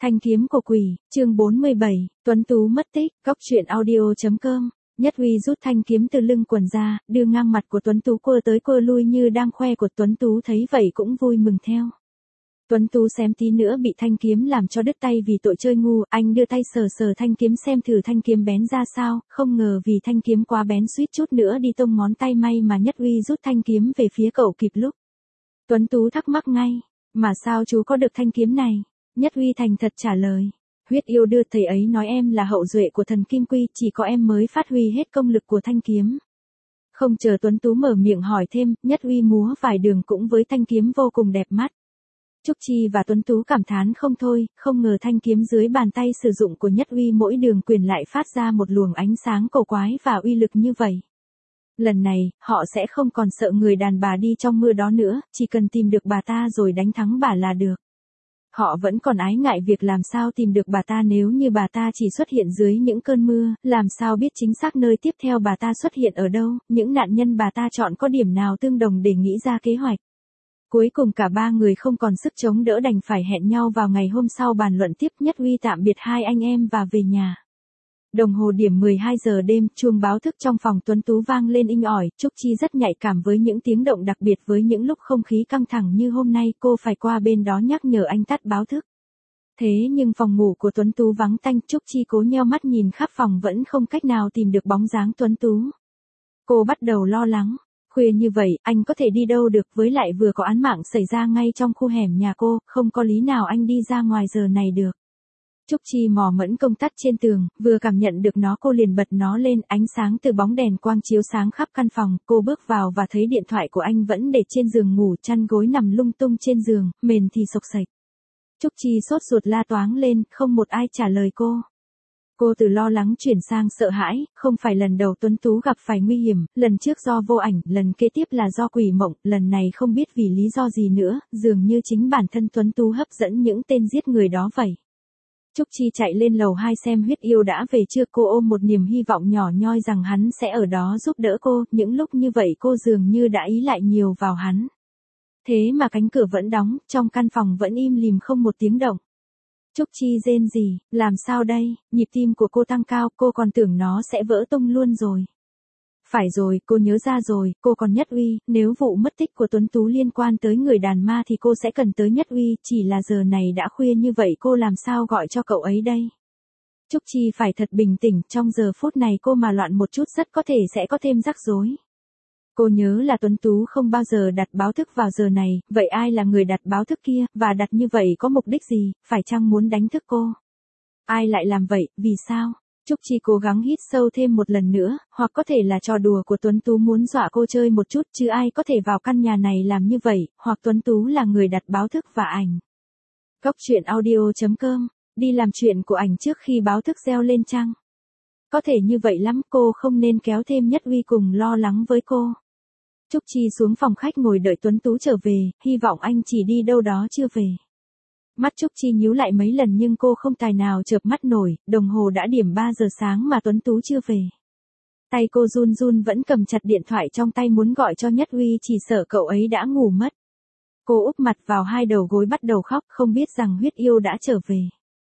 Thanh kiếm của quỷ, chương 47, Tuấn Tú mất tích, góc truyện audio.com. Nhất Huy rút thanh kiếm từ lưng quần ra, đưa ngang mặt của Tuấn Tú quơ tới quơ lui như đang khoe của Tuấn Tú thấy vậy cũng vui mừng theo. Tuấn Tú xém tí nữa bị thanh kiếm làm cho đứt tay vì tội chơi ngu, anh đưa tay sờ sờ thanh kiếm xem thử thanh kiếm bén ra sao, không ngờ vì thanh kiếm quá bén suýt chút nữa đi tông ngón tay, may mà Nhất Huy rút thanh kiếm về phía cậu kịp lúc. Tuấn Tú thắc mắc ngay, mà sao chú có được thanh kiếm này? Nhất Huy thành thật trả lời, Huyết Yêu đưa, thầy ấy nói em là hậu duệ của thần Kim Quy, chỉ có em mới phát huy hết công lực của thanh kiếm. Không chờ Tuấn Tú mở miệng hỏi thêm, Nhất Huy múa vài đường cũng với thanh kiếm vô cùng đẹp mắt. Trúc Chi và Tuấn Tú cảm thán không thôi, không ngờ thanh kiếm dưới bàn tay sử dụng của Nhất Huy mỗi đường quyền lại phát ra một luồng ánh sáng cổ quái và uy lực như vậy. Lần này, họ sẽ không còn sợ người đàn bà đi trong mưa đó nữa, chỉ cần tìm được bà ta rồi đánh thắng bà là được. Họ vẫn còn ái ngại việc làm sao tìm được bà ta, nếu như bà ta chỉ xuất hiện dưới những cơn mưa, làm sao biết chính xác nơi tiếp theo bà ta xuất hiện ở đâu, những nạn nhân bà ta chọn có điểm nào tương đồng để nghĩ ra kế hoạch. Cuối cùng cả ba người không còn sức chống đỡ đành phải hẹn nhau vào ngày hôm sau bàn luận tiếp. Nhất Huy tạm biệt hai anh em và về nhà. Đồng hồ điểm 12 giờ đêm, chuông báo thức trong phòng Tuấn Tú vang lên inh ỏi. Trúc Chi rất nhạy cảm với những tiếng động, đặc biệt với những lúc không khí căng thẳng như hôm nay, cô phải qua bên đó nhắc nhở anh tắt báo thức. Thế nhưng phòng ngủ của Tuấn Tú vắng tanh, Trúc Chi cố nheo mắt nhìn khắp phòng vẫn không cách nào tìm được bóng dáng Tuấn Tú. Cô bắt đầu lo lắng. Khuya như vậy, anh có thể đi đâu được, với lại vừa có án mạng xảy ra ngay trong khu hẻm nhà cô, không có lý nào anh đi ra ngoài giờ này được. Trúc Chi mò mẫm công tắc trên tường, vừa cảm nhận được nó cô liền bật nó lên, ánh sáng từ bóng đèn quang chiếu sáng khắp căn phòng, cô bước vào và thấy điện thoại của anh vẫn để trên giường ngủ, chăn gối nằm lung tung trên giường, mền thì xộc xệch. Trúc Chi sốt ruột la toáng lên, không một ai trả lời cô. Cô từ lo lắng chuyển sang sợ hãi, không phải lần đầu Tuấn Tú gặp phải nguy hiểm, lần trước do vô ảnh, lần kế tiếp là do quỷ mộng, lần này không biết vì lý do gì nữa, dường như chính bản thân Tuấn Tú hấp dẫn những tên giết người đó vậy. Trúc Chi chạy lên lầu 2 xem Huyết Yêu đã về chưa, cô ôm một niềm hy vọng nhỏ nhoi rằng hắn sẽ ở đó giúp đỡ cô, những lúc như vậy cô dường như đã ý lại nhiều vào hắn. Thế mà cánh cửa vẫn đóng, trong căn phòng vẫn im lìm không một tiếng động. Trúc Chi rên rỉ, làm sao đây, nhịp tim của cô tăng cao, cô còn tưởng nó sẽ vỡ tung luôn rồi. Phải rồi, cô nhớ ra rồi, cô còn Nhất Huy, nếu vụ mất tích của Tuấn Tú liên quan tới người đàn ma thì cô sẽ cần tới Nhất Huy, chỉ là giờ này đã khuya như vậy cô làm sao gọi cho cậu ấy đây. Trúc Chi phải thật bình tĩnh, trong giờ phút này cô mà loạn một chút rất có thể sẽ có thêm rắc rối. Cô nhớ là Tuấn Tú không bao giờ đặt báo thức vào giờ này, vậy ai là người đặt báo thức kia, và đặt như vậy có mục đích gì, phải chăng muốn đánh thức cô? Ai lại làm vậy, vì sao? Trúc Chi cố gắng hít sâu thêm một lần nữa, hoặc có thể là trò đùa của Tuấn Tú muốn dọa cô chơi một chút, chứ ai có thể vào căn nhà này làm như vậy, hoặc Tuấn Tú là người đặt báo thức và ảnh. Góc truyện audio.com, đi làm chuyện của ảnh trước khi báo thức reo lên chăng? Có thể như vậy lắm, cô không nên kéo thêm Nhất Huy cùng lo lắng với cô. Trúc Chi xuống phòng khách ngồi đợi Tuấn Tú trở về, hy vọng anh chỉ đi đâu đó chưa về. Mắt Trúc Chi nhíu lại mấy lần nhưng cô không tài nào chợp mắt nổi, đồng hồ đã điểm 3 giờ sáng mà Tuấn Tú chưa về. Tay cô run run vẫn cầm chặt điện thoại trong tay muốn gọi cho Nhất Huy, chỉ sợ cậu ấy đã ngủ mất. Cô úp mặt vào hai đầu gối bắt đầu khóc, không biết rằng Huyết Yêu đã trở về.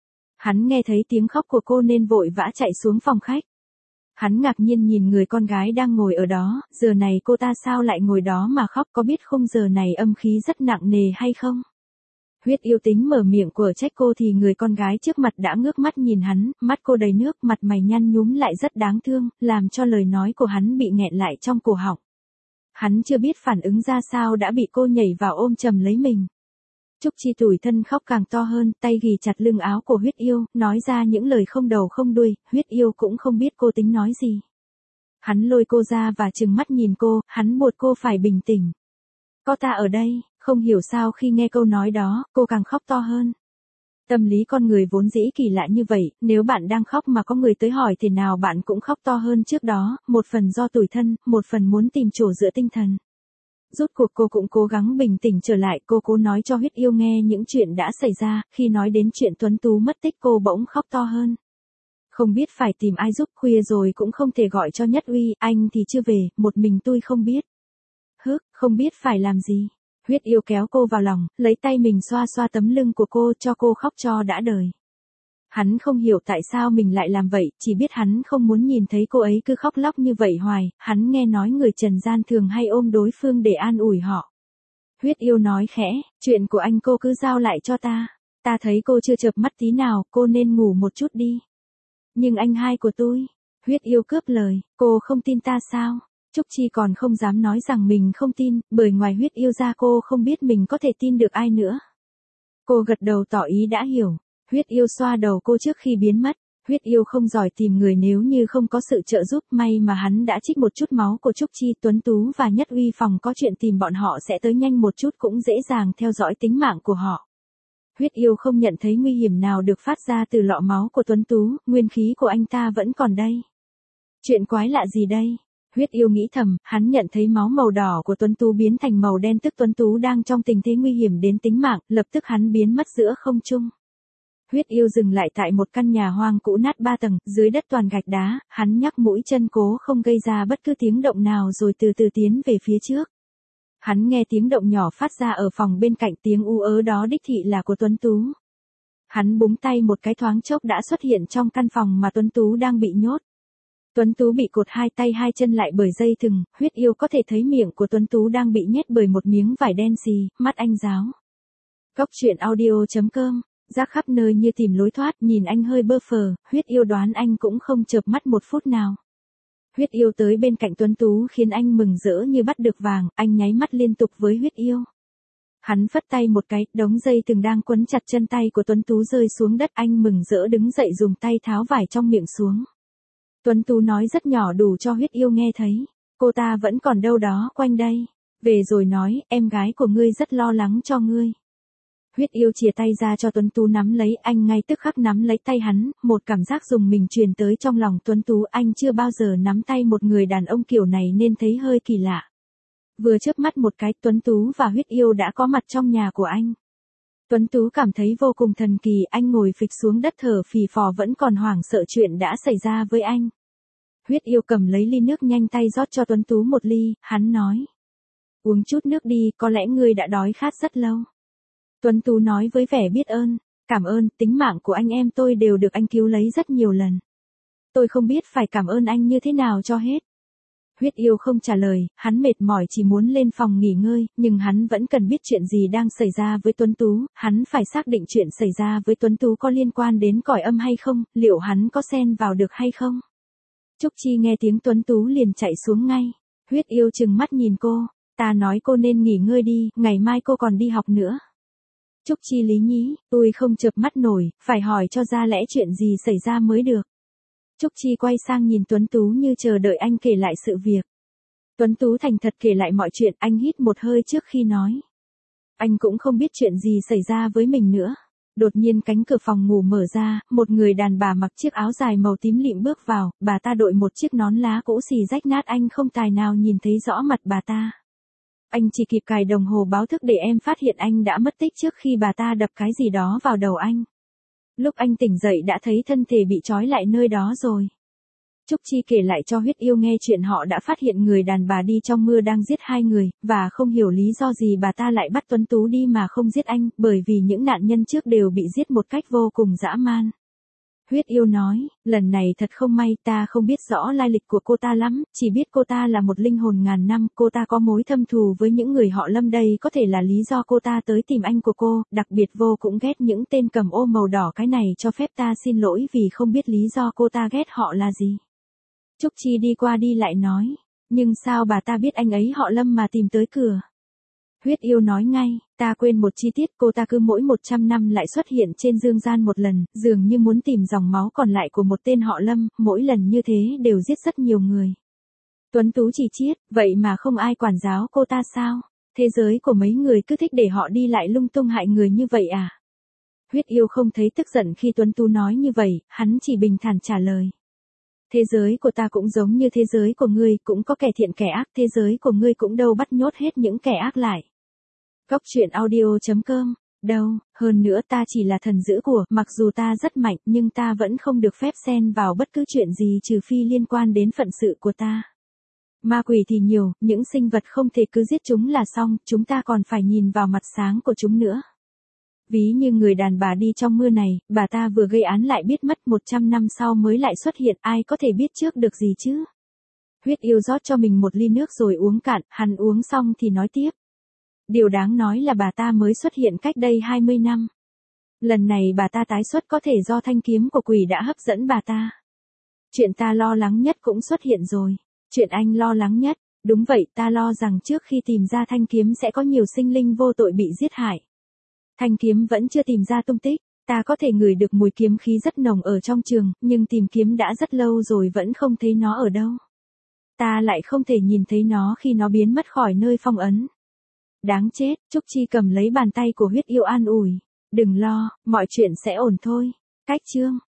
Hắn nghe thấy tiếng khóc của cô nên vội vã chạy xuống phòng khách. Hắn ngạc nhiên nhìn người con gái đang ngồi ở đó, giờ này cô ta sao lại ngồi đó mà khóc, có biết khung giờ này âm khí rất nặng nề hay không? Huyết Yêu tính mở miệng của trách cô thì người con gái trước mặt đã ngước mắt nhìn hắn, mắt cô đầy nước, mặt mày nhăn nhúm lại rất đáng thương, làm cho lời nói của hắn bị nghẹn lại trong cổ họng. Hắn chưa biết phản ứng ra sao đã bị cô nhảy vào ôm chầm lấy mình. Trúc Chi tủi thân khóc càng to hơn, tay ghì chặt lưng áo của Huyết Yêu, nói ra những lời không đầu không đuôi, Huyết Yêu cũng không biết cô tính nói gì. Hắn lôi cô ra và trừng mắt nhìn cô, hắn buộc cô phải bình tĩnh. Có ta ở đây, không hiểu sao khi nghe câu nói đó, cô càng khóc to hơn. Tâm lý con người vốn dĩ kỳ lạ như vậy, nếu bạn đang khóc mà có người tới hỏi thế nào bạn cũng khóc to hơn trước đó, một phần do tủi thân, một phần muốn tìm chỗ dựa tinh thần. Rốt cuộc cô cũng cố gắng bình tĩnh trở lại, cô cố nói cho Huyết Yêu nghe những chuyện đã xảy ra, khi nói đến chuyện Tuấn Tú mất tích cô bỗng khóc to hơn. Không biết phải tìm ai giúp, khuya rồi cũng không thể gọi cho Nhất Huy, anh thì chưa về, một mình tôi không biết. Không biết phải làm gì. Huyết Yêu kéo cô vào lòng, lấy tay mình xoa xoa tấm lưng của cô cho cô khóc cho đã đời. Hắn không hiểu tại sao mình lại làm vậy, chỉ biết hắn không muốn nhìn thấy cô ấy cứ khóc lóc như vậy hoài, hắn nghe nói người trần gian thường hay ôm đối phương để an ủi họ. Huyết yêu nói khẽ, chuyện của anh cô cứ giao lại cho ta. Ta thấy cô chưa chợp mắt tí nào, cô nên ngủ một chút đi. Nhưng anh hai của tôi. Huyết yêu cướp lời, cô không tin ta sao? Trúc Chi còn không dám nói rằng mình không tin, bởi ngoài huyết yêu ra cô không biết mình có thể tin được ai nữa. Cô gật đầu tỏ ý đã hiểu. Huyết yêu xoa đầu cô trước khi biến mất. Huyết yêu không giỏi tìm người nếu như không có sự trợ giúp, may mà hắn đã trích một chút máu của Trúc Chi. Tuấn Tú và Nhất Uy phòng có chuyện tìm bọn họ sẽ tới nhanh một chút, cũng dễ dàng theo dõi tính mạng của họ. Huyết yêu không nhận thấy nguy hiểm nào được phát ra từ lọ máu của Tuấn Tú, nguyên khí của anh ta vẫn còn đây. Chuyện quái lạ gì đây? Huyết yêu nghĩ thầm, hắn nhận thấy máu màu đỏ của Tuấn Tú biến thành màu đen, tức Tuấn Tú đang trong tình thế nguy hiểm đến tính mạng, lập tức hắn biến mất giữa không trung. Huyết yêu dừng lại tại một căn nhà hoang cũ nát 3 tầng, dưới đất toàn gạch đá, hắn nhắc mũi chân cố không gây ra bất cứ tiếng động nào rồi từ từ tiến về phía trước. Hắn nghe tiếng động nhỏ phát ra ở phòng bên cạnh, tiếng u ớ đó đích thị là của Tuấn Tú. Hắn búng tay một cái, thoáng chốc đã xuất hiện trong căn phòng mà Tuấn Tú đang bị nhốt. Tuấn Tú bị cột hai tay hai chân lại bởi dây thừng, huyết yêu có thể thấy miệng của Tuấn Tú đang bị nhét bởi một miếng vải đen xì, mắt anh giáo. Cóc truyện audio.com, rác khắp nơi như tìm lối thoát, nhìn anh hơi bơ phờ, huyết yêu đoán anh cũng không chợp mắt một phút nào. Huyết yêu tới bên cạnh Tuấn Tú khiến anh mừng rỡ như bắt được vàng, anh nháy mắt liên tục với huyết yêu. Hắn phất tay một cái, đống dây thừng đang quấn chặt chân tay của Tuấn Tú rơi xuống đất, anh mừng rỡ đứng dậy dùng tay tháo vải trong miệng xuống. Tuấn Tú nói rất nhỏ đủ cho huyết yêu nghe thấy, cô ta vẫn còn đâu đó quanh đây. Về rồi nói, em gái của ngươi rất lo lắng cho ngươi. Huyết yêu chìa tay ra cho Tuấn Tú nắm lấy, anh ngay tức khắc nắm lấy tay hắn, một cảm giác rùng mình truyền tới trong lòng Tuấn Tú, anh chưa bao giờ nắm tay một người đàn ông kiểu này nên thấy hơi kỳ lạ. Vừa chớp mắt một cái, Tuấn Tú và huyết yêu đã có mặt trong nhà của anh. Tuấn Tú cảm thấy vô cùng thần kỳ, anh ngồi phịch xuống đất thở phì phò vẫn còn hoảng sợ chuyện đã xảy ra với anh. Huyết yêu cầm lấy ly nước nhanh tay rót cho Tuấn Tú một ly, hắn nói. Uống chút nước đi, có lẽ ngươi đã đói khát rất lâu. Tuấn Tú nói với vẻ biết ơn, cảm ơn, tính mạng của anh em tôi đều được anh cứu lấy rất nhiều lần. Tôi không biết phải cảm ơn anh như thế nào cho hết. Huyết yêu không trả lời, hắn mệt mỏi chỉ muốn lên phòng nghỉ ngơi, nhưng hắn vẫn cần biết chuyện gì đang xảy ra với Tuấn Tú, hắn phải xác định chuyện xảy ra với Tuấn Tú có liên quan đến cõi âm hay không, liệu hắn có xen vào được hay không. Trúc Chi nghe tiếng Tuấn Tú liền chạy xuống ngay. Huyết yêu trừng mắt nhìn cô, ta nói cô nên nghỉ ngơi đi, ngày mai cô còn đi học nữa. Trúc Chi lý nhí, tôi không chợp mắt nổi, phải hỏi cho ra lẽ chuyện gì xảy ra mới được. Trúc Chi quay sang nhìn Tuấn Tú như chờ đợi anh kể lại sự việc. Tuấn Tú thành thật kể lại mọi chuyện, anh hít một hơi trước khi nói. Anh cũng không biết chuyện gì xảy ra với mình nữa. Đột nhiên cánh cửa phòng ngủ mở ra, một người đàn bà mặc chiếc áo dài màu tím lịm bước vào, bà ta đội một chiếc nón lá cũ xì rách nát, anh không tài nào nhìn thấy rõ mặt bà ta. Anh chỉ kịp cài đồng hồ báo thức để em phát hiện anh đã mất tích trước khi bà ta đập cái gì đó vào đầu anh. Lúc anh tỉnh dậy đã thấy thân thể bị trói lại nơi đó rồi. Trúc Chi kể lại cho huyết yêu nghe chuyện họ đã phát hiện người đàn bà đi trong mưa đang giết 2 người, và không hiểu lý do gì bà ta lại bắt Tuấn Tú đi mà không giết anh, bởi vì những nạn nhân trước đều bị giết một cách vô cùng dã man. Huyết yêu nói, lần này thật không may, ta không biết rõ lai lịch của cô ta lắm, chỉ biết cô ta là một linh hồn ngàn năm, cô ta có mối thâm thù với những người họ Lâm, đây có thể là lý do cô ta tới tìm anh của cô, đặc biệt vô cũng ghét những tên cầm ô màu đỏ, cái này cho phép ta xin lỗi vì không biết lý do cô ta ghét họ là gì. Trúc Chi đi qua đi lại nói, nhưng sao bà ta biết anh ấy họ Lâm mà tìm tới cửa? Huyết yêu nói ngay, ta quên một chi tiết, cô ta cứ mỗi 100 năm lại xuất hiện trên dương gian một lần, dường như muốn tìm dòng máu còn lại của một tên họ Lâm, mỗi lần như thế đều giết rất nhiều người. Tuấn Tú chỉ chiết, vậy mà không ai quản giáo cô ta sao? Thế giới của mấy người cứ thích để họ đi lại lung tung hại người như vậy à? Huyết yêu không thấy tức giận khi Tuấn Tú nói như vậy, hắn chỉ bình thản trả lời. Thế giới của ta cũng giống như thế giới của ngươi, cũng có kẻ thiện kẻ ác, thế giới của ngươi cũng đâu bắt nhốt hết những kẻ ác lại. Cóc truyện audio.com, đâu, hơn nữa ta chỉ là thần giữ của, mặc dù ta rất mạnh nhưng ta vẫn không được phép xen vào bất cứ chuyện gì trừ phi liên quan đến phận sự của ta. Ma quỷ thì nhiều, những sinh vật không thể cứ giết chúng là xong, chúng ta còn phải nhìn vào mặt sáng của chúng nữa. Ví như người đàn bà đi trong mưa này, bà ta vừa gây án lại biết mất 100 năm sau mới lại xuất hiện, ai có thể biết trước được gì chứ. Huyết Yêu rót cho mình một ly nước rồi uống cạn, hắn uống xong thì nói tiếp. Điều đáng nói là bà ta mới xuất hiện cách đây 20 năm. Lần này bà ta tái xuất có thể do thanh kiếm của quỷ đã hấp dẫn bà ta. Chuyện ta lo lắng nhất cũng xuất hiện rồi. Chuyện anh lo lắng nhất, đúng vậy, ta lo rằng trước khi tìm ra thanh kiếm sẽ có nhiều sinh linh vô tội bị giết hại. Thanh kiếm vẫn chưa tìm ra tung tích, ta có thể ngửi được mùi kiếm khí rất nồng ở trong trường, nhưng tìm kiếm đã rất lâu rồi vẫn không thấy nó ở đâu. Ta lại không thể nhìn thấy nó khi nó biến mất khỏi nơi phong ấn. Đáng chết, Trúc Chi cầm lấy bàn tay của Huyết Yêu an ủi. Đừng lo, mọi chuyện sẽ ổn thôi. Cách chương